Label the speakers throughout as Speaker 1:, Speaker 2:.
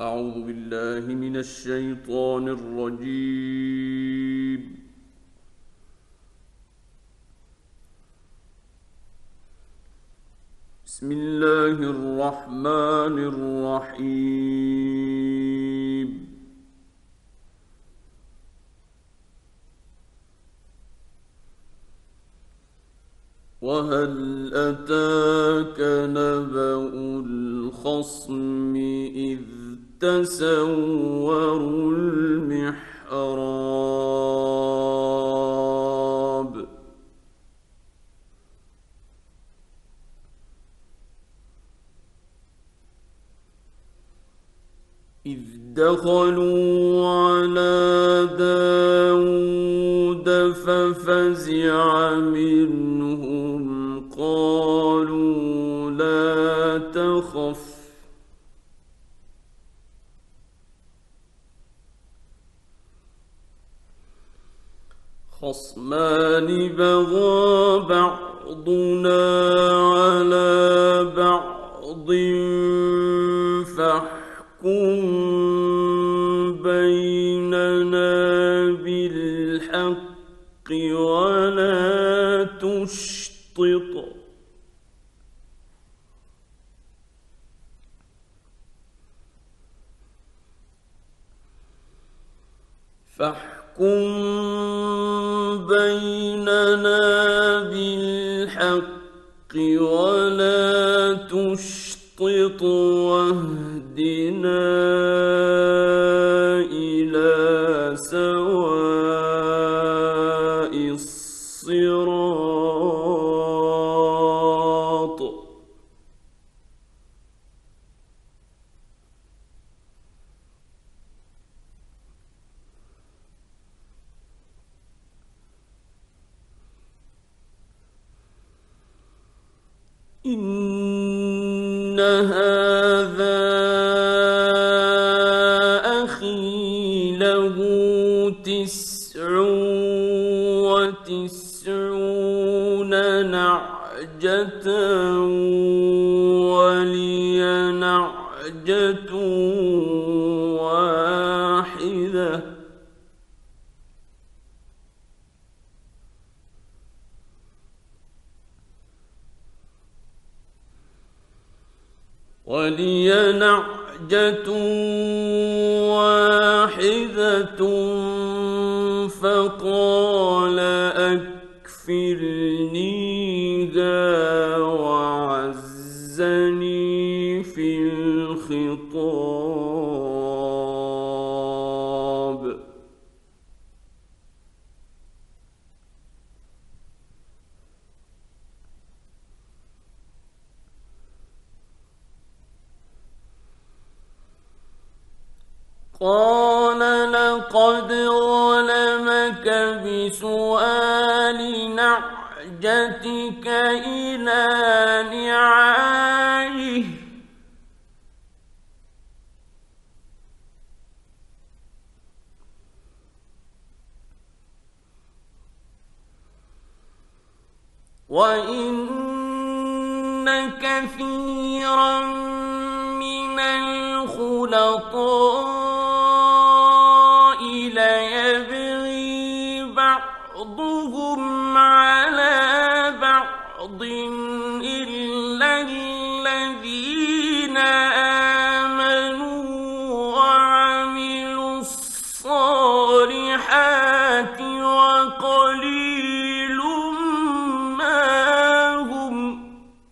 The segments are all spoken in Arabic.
Speaker 1: أعوذ بالله من الشيطان الرجيم. بسم الله الرحمن الرحيم. وهل أتاك نبأ الخصم إذ تسوروا المحراب إذ دخلوا على داود ففزع منهم قالوا لا تخف خصمان بغى بعضنا على بعض فاحكم بيننا بالحق ولا تشطط بيننا بالحق ولا تشطط واهدنا إلى سواء الصراط إن هذا أخي له 99 نعجة ولي نعجة واحدة فقال أكفلنيها وعزني في الخطاب قال لقد ظلمك بسؤال نعجتك إلى نعاجه وإن كثيرا من الخلطاء ليبغي بعضهم على بعض إلا الذين آمنوا وعملوا الصالحات وقليل ما هم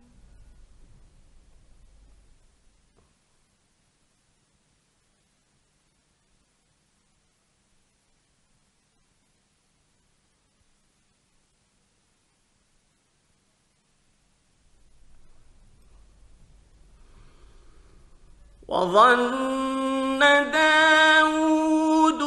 Speaker 1: وظن داود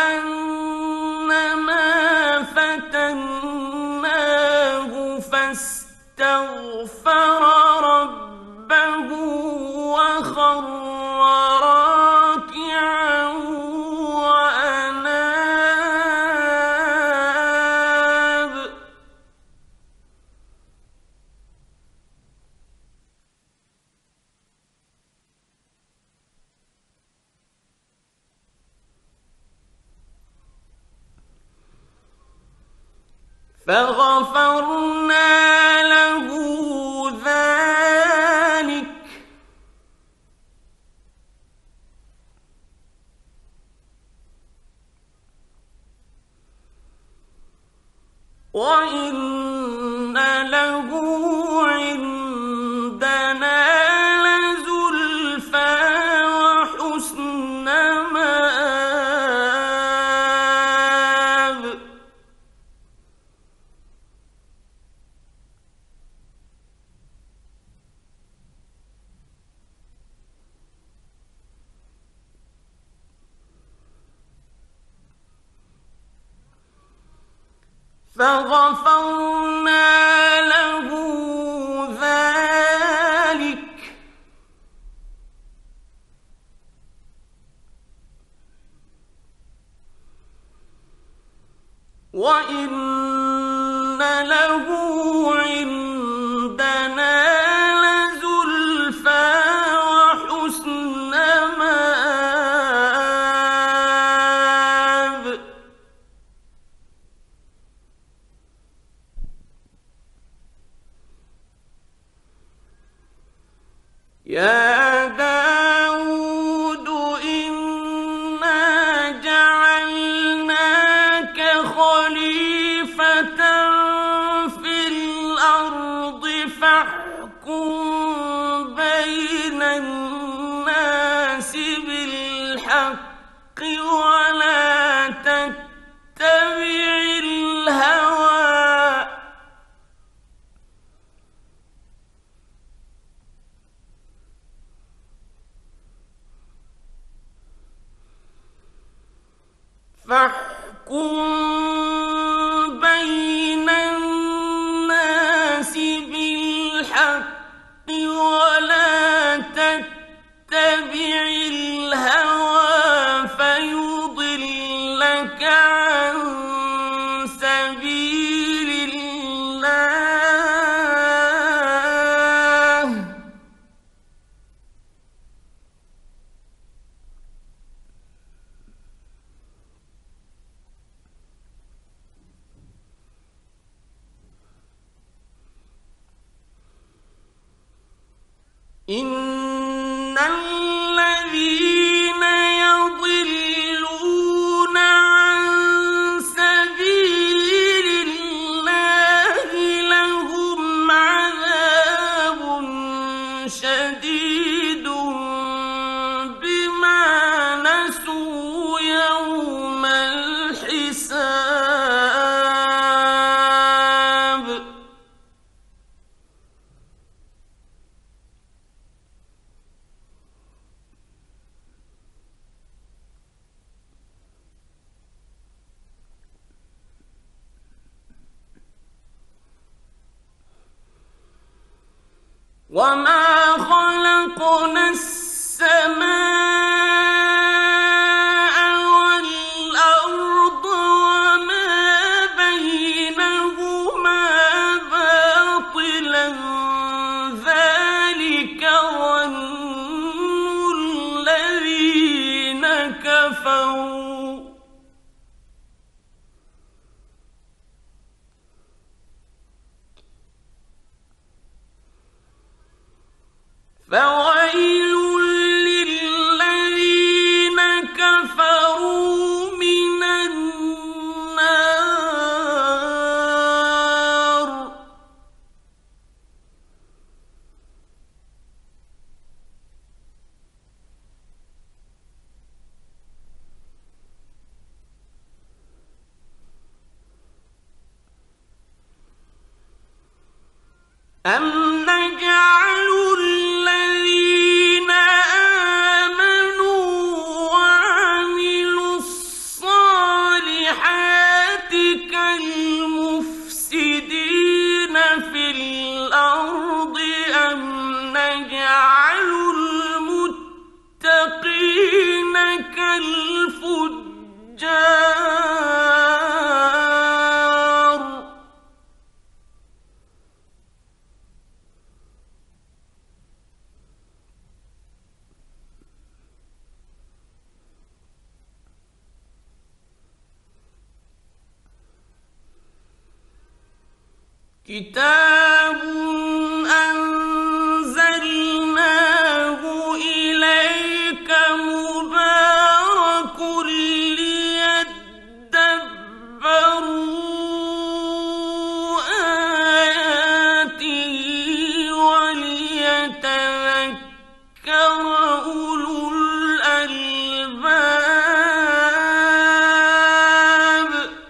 Speaker 1: أنما فتناه فاستغفر ربه وخر راكعا وأناب فغفرنا له ذلك وإن له عندنا لزلفى وحسن مآب فغفرنا له ذلك وإن له عندنا لزلفى وحسن مآب يا داود إنا جعلناك خليفة في الأرض فاحكم بين الناس بالحق ولا تتبع الهوى فاحكم بين الناس بالحق ولا تتبع الهوى فيضلك عن سبيل الله إن الذين يضلون عن سبيل الله لهم عذاب شديد بما نسوا يوم الحساب وما خلقنا السماء والأرض وما بينهما باطلا ذلك ظن الذين كفروا فويل للذين كفروا من النار أم نجعل الذين آمنوا وعملوا الصالحات كالمفسدين في الأرض أم نجعل المتقين كالفجار كتاب أنزلناه إليك مبارك ليدبروا آياته وليتذكر أولو الألباب.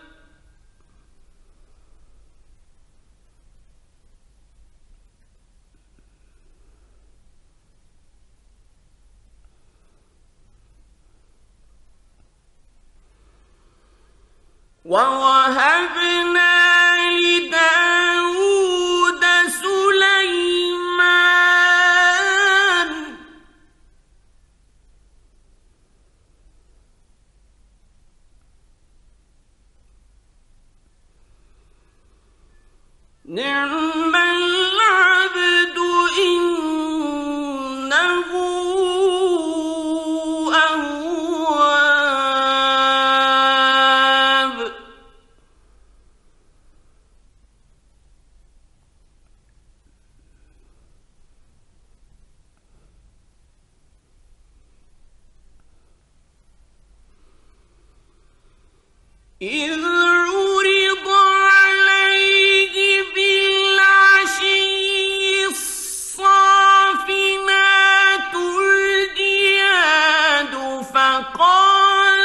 Speaker 1: ووهبنا لداود سليمان نعم العبد إنه أواب. إذ عرض عليه بالعشي الصافنات الجياد فقال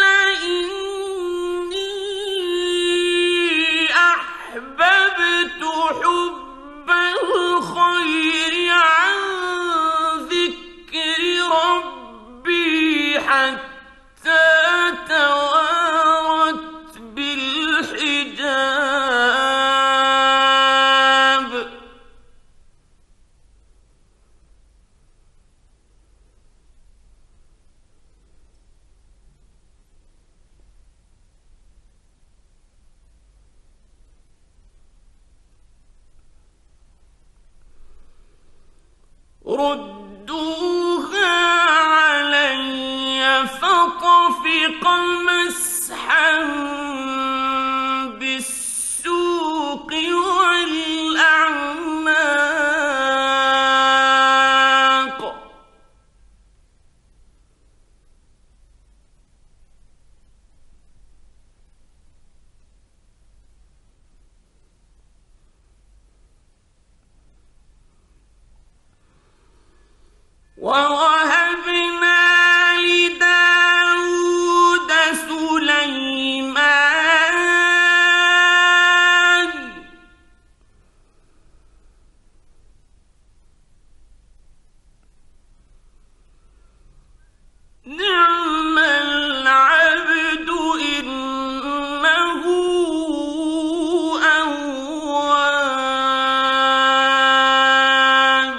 Speaker 1: إني أحببت حب الخير عن ذكر ربي حتى توارت بالحجاب. ردوها علي فطفق مسحا بالسوق والأعناق. ووهبنا لداود سليمان نعم العبد إنه أواب.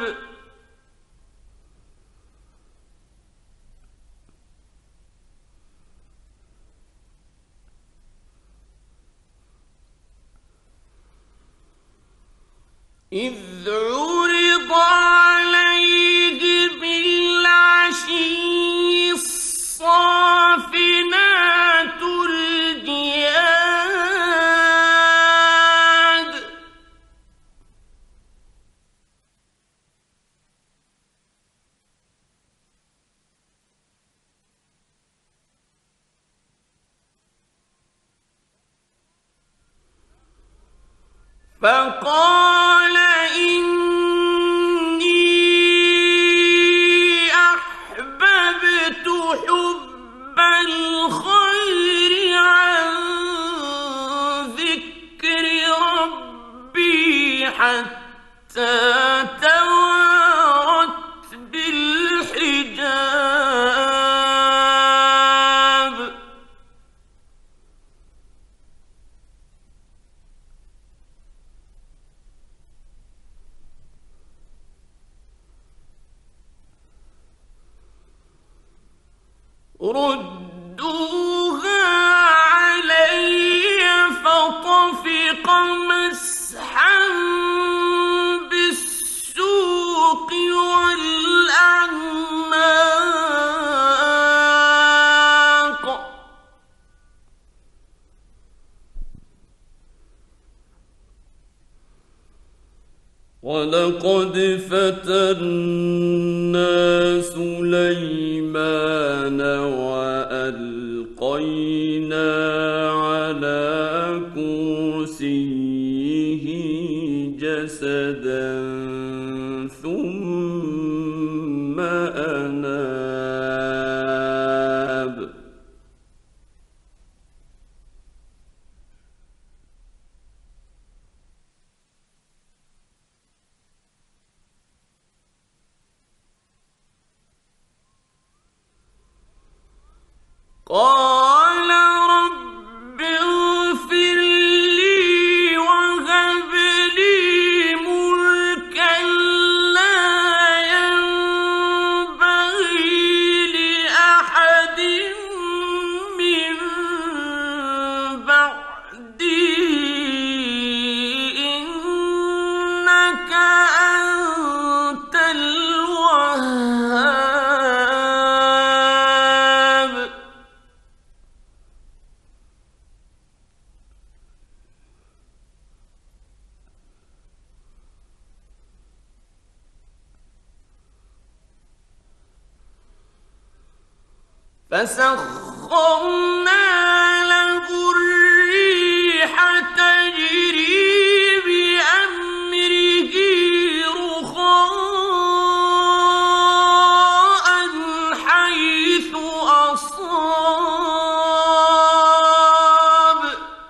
Speaker 1: إذ عرض عليه بالعشي الصافنات الجياد فقال إني أحببت حب الخير عن ذكر ربي حتى توارت بالحجاب. ردوها علي فطفق مسحا بالسوق والأعناق. وَلَقَدْ فَتَنَّا سُلَيْمَانَ وَأَلْقَيْنَا عَلَى كُرْسِيِّهِ جَسَدًا ثُمَّ أَنَابَ. قال رب اغفر لي وهب لي ملكا لا ينبغي لأحد من بعدي إنك أنت الوهاب. فسخرنا له الريح تجري بأمره رخاء حيث أصاب.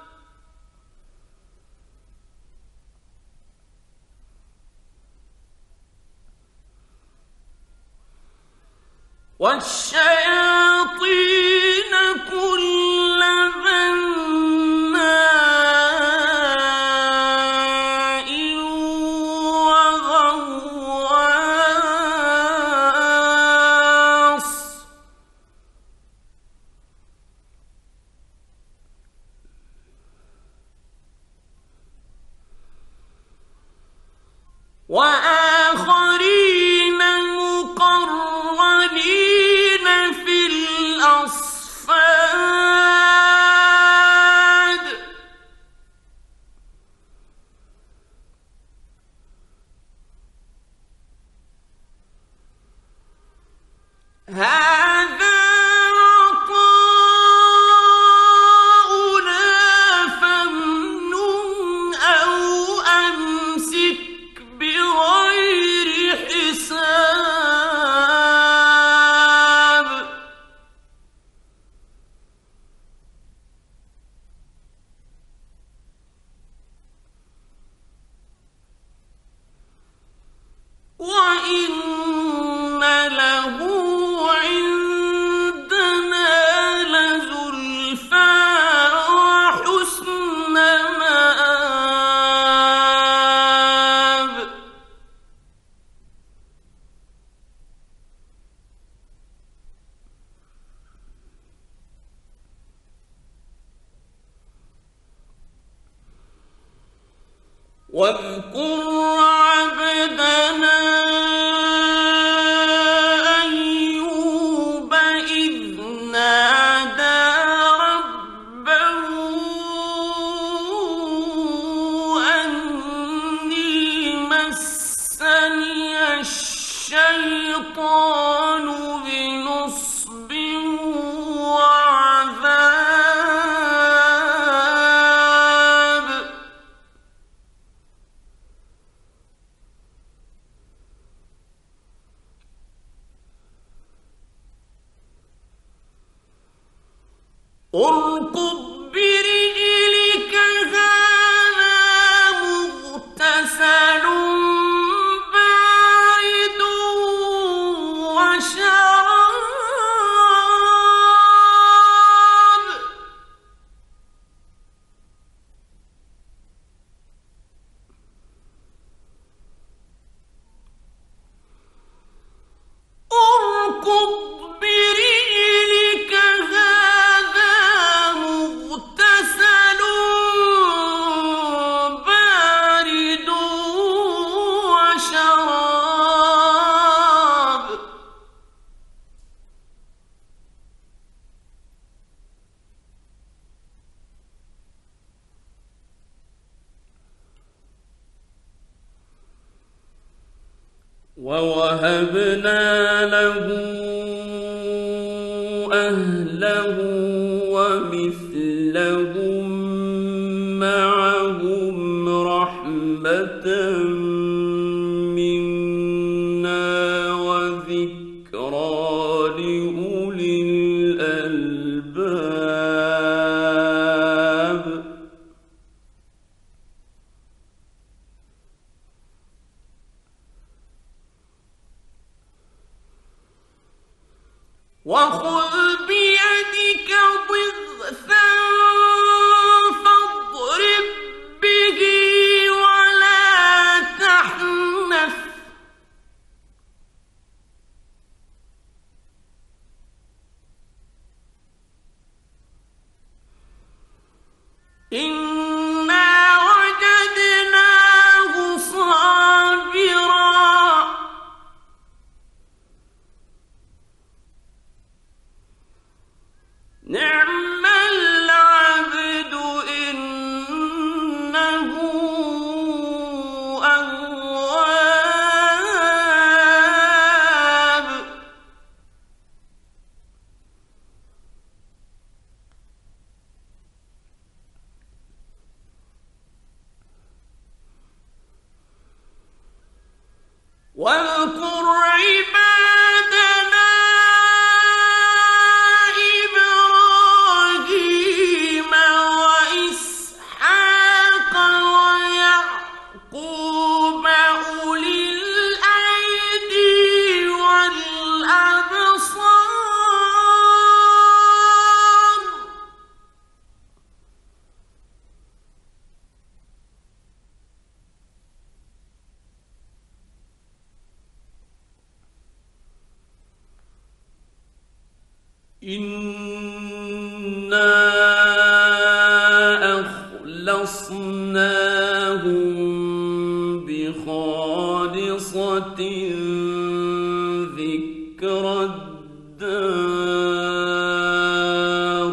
Speaker 1: والشياطين كل بناء وغواص. وآخرين مقرنين في الأصفاد. هذا عطاؤنا فامنن أو أمسك بغير حساب. وإن له عندنا لزلفى وحسن مآب. واذكر عبدنا أيوب إذ نادى ربه أني مسني الشيطان بنصب وعذاب. اركض برجلك هذا مغتسل بارد وشراب. اركض برجلك هذا مغتسل ووهبنا له أهله ومثلهم معهم رحمة منا وذكرى لأولي الألباب. وخذ بيدك ضغثا فاضرب به ولا تحنث إنا وجدناه صابرا نعم العبد إنه أواب. واذكر عبادنا إبراهيم وإسحاق ويعقوب أولي الأيدي والأبصار إنا أخلصناهم بخالصة ذكرى الدار.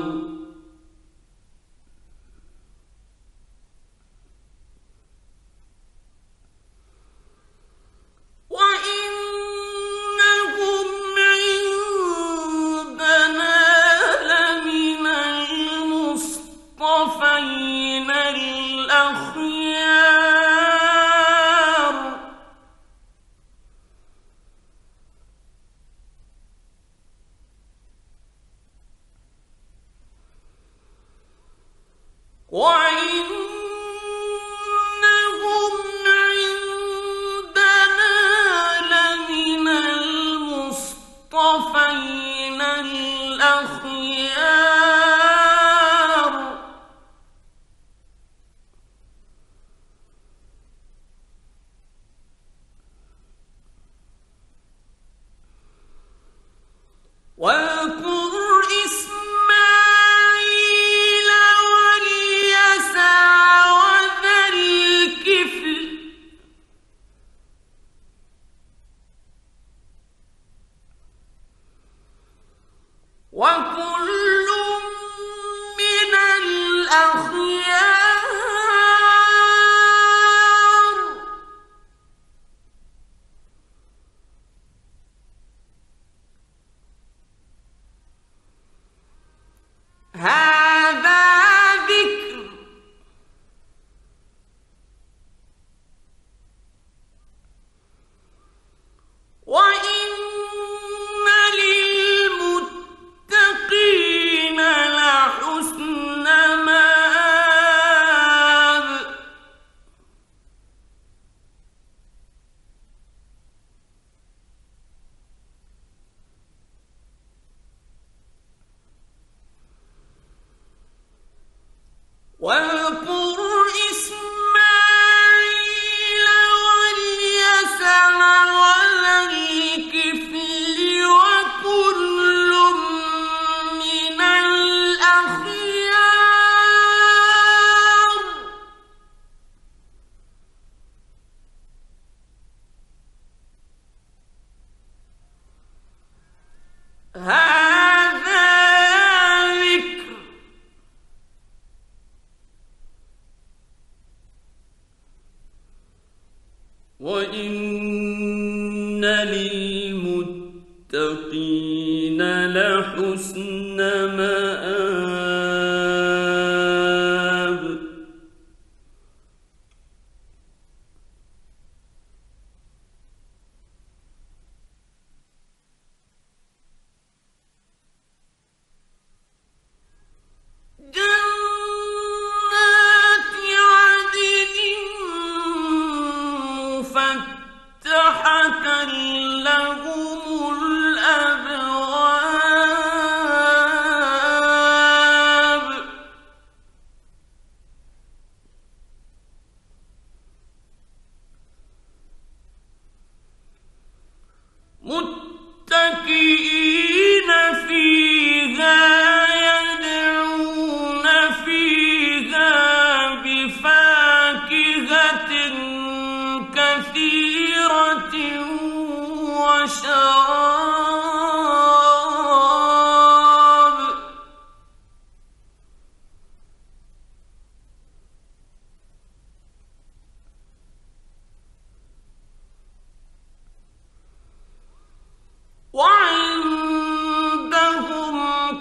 Speaker 1: وإنهم عندنا لمن المصطفين الأخيار. وإنهم عندنا لمن المصطفين الأخيار. واذكر إسماعيل واليسع وذا الكفل وكل من الأخيار. هذا ذكر وإن للمتقين لحسن مآب. واذكر إسماعيل واليسع وذا الكفل وكل من الأخيار. هذا ذكر وإن حسن مآب. جنات عدن مفتحة لهم الأبواب. متكئين فيها يدعون فيها بفاكهة كثيرة وشراب. وعندهم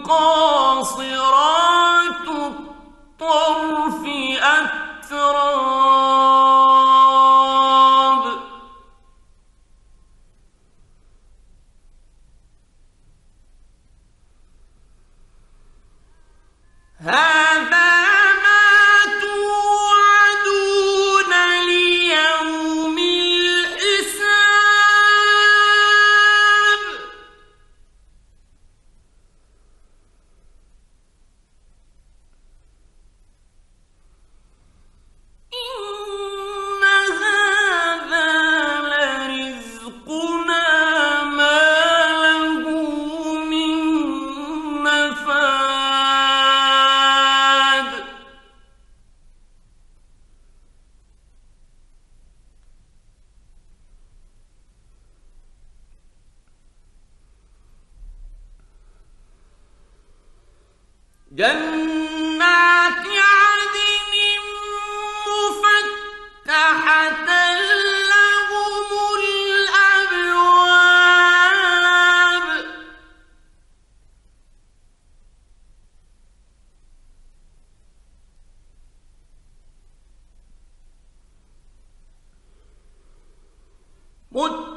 Speaker 1: قاصرات الطرف أتراب. هذا ما توعدون ليوم الحساب. إن هذا لرزقنا ما له من نفاد. جنات عدن مفتحة لهم الأبواب. متكئين